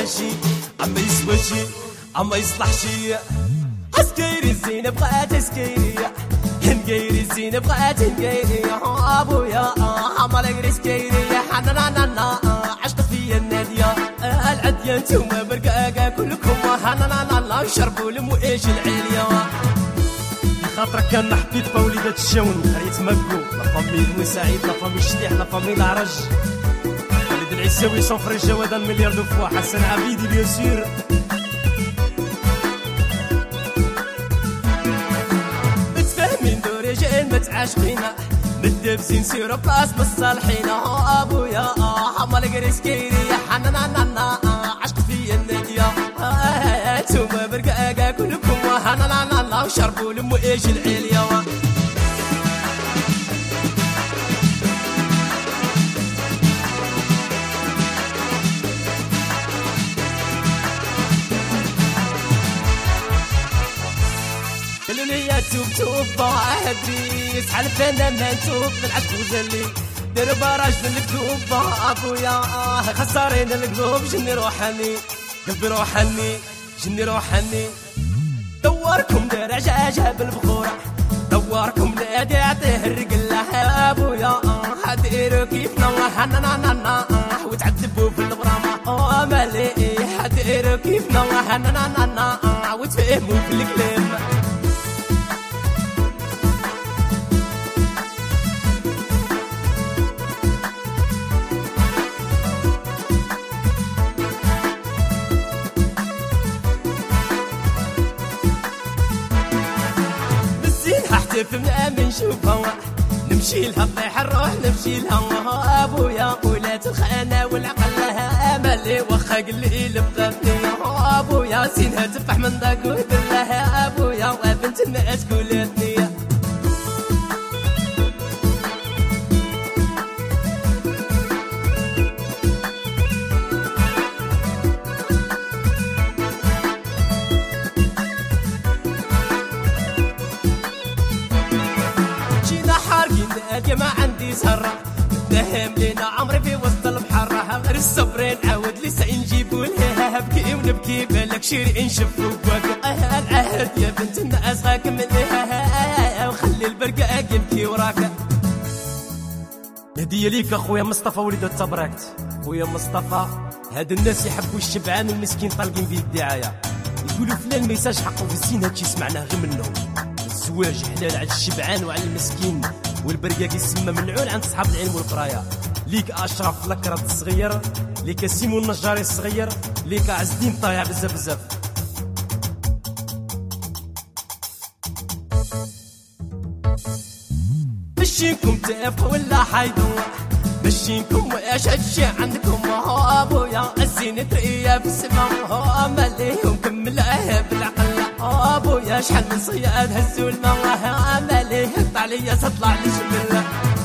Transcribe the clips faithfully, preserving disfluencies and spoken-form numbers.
شي اما يسوى شي اما يصلح شي. عسكري الزين بغات عسكري نقيري الزين بغات نقيري ابويا عمر قري سكيري حنانا عشق فيا الناديه العديه نتوما برقاقه كلكم حنانا شربوا المؤيش العليا. خاطرك كان حبيت وليدات الشاون قريت مكو لا فامي المساعد لا فامي الشليح لا فامي العرج وليد العساوي صنفر الجواد المليار دو فوا حسن عبيدي بيان سور. متفاهمين دوري جايين متعاشقينا متدبسين سيرو بلاص بالصالحين ابويا حمال قري سكيري حنانا عشق فيا الناديه انتوما برقاقه كلكم حنانا وشربوا المؤيش العليا. قالوا لي يا توب توب هدي اسحل فينا ما نتوب بالعشق وزلي ديروا براج من القلوب ابويا خسرين القلوب جني روحاني قلبي روحاني جني روحاني. دوركم دير عجاجة بالبخورة دوركم نادي عطيه الرقلة ابويا حديروا كيفنا حنانا وتعذبوا في الغرامة مالي حديروا كيفنا حنانا وتفهموا في الكلام. فهمنا من نشوفها نمشي لها طيح الروح نمشي لها ابويا ولات الخانه والعقل لها املي واخا قليل بغاتني ابويا زينها تفح من ذاك ودلها ابويا وبنت الناس قولتني. يا ما عندي سرة نهم لينا عمري في وسط البحر غير الصبرين عاود لسه نجيبوا لها بكي ونبكي بالك شيري نشوفوا بواك العهد يا بنت الناس غاك منها وخلي البرقاق يبكي وراك. هدية ليك اخويا مصطفى وليد التبركت خويا مصطفى. هاد الناس يحبوا الشبعان والمسكين طالقين به الدعايه يقولوا فلان ما يساش حقه في الزين هادشي سمعناه غير منهم. الزواج حلال على الشبعان وعلى المسكين والبرقاق يسمى ملعون عند صحاب العلم والقرايه. ليك اشرف لكرة الصغير ليك سيمون النجاري الصغير ليك عز الدين طايع بزاف بزاف. مشينكم تافه ولا حيدو مشينكم واش هادشي عندكم ابويا الزينة ترقية في السما ماليهم كملها بالعقل ابويا شحال من صياد هزوا الماء ماليه طلع ليا تطلع لي جمله.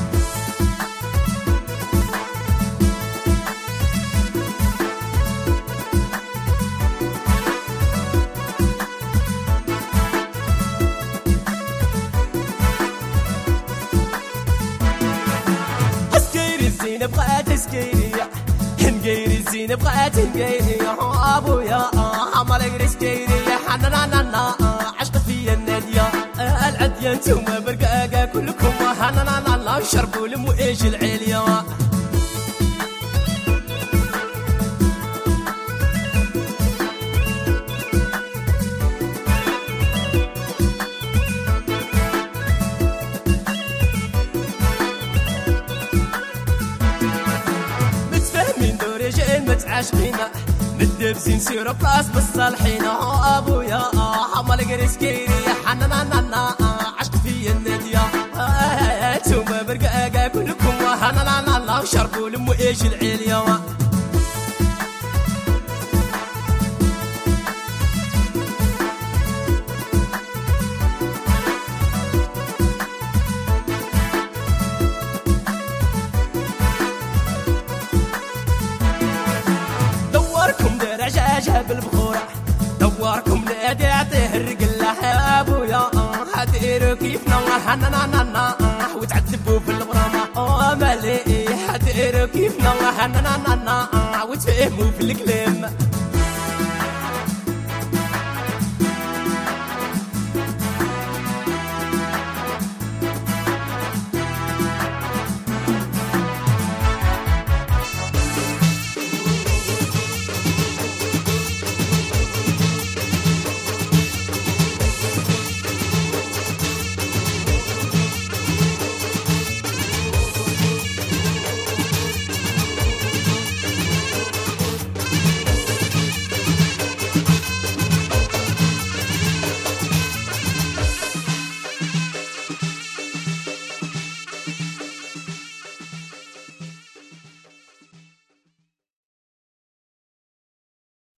عسكري الزين بغات عسكري نقيري الزين بغات نقيري ابويا عمر قري سكيري حنانا عشق فيا الناديه العديه نتوما برقاقه كلكم حنانا شربوا المؤيش العليا. متفاهمين دوري جايين متعاشقينا متدبسين سيرو بلاص بالصالحين ابويا حمال قري سكيري حنانا عشق فيا الناديه انتوما برقاقه كلكم حنانا شربوا المؤيش العليا. دوركم دير عجاجه بالبخوره دوركم نادي عطيه الرقله ابويا حديروا كيفنا حنانا وتعذبوا في الغرامه مالي حديروا كيفنا حنانا وتفهموا في الكلام.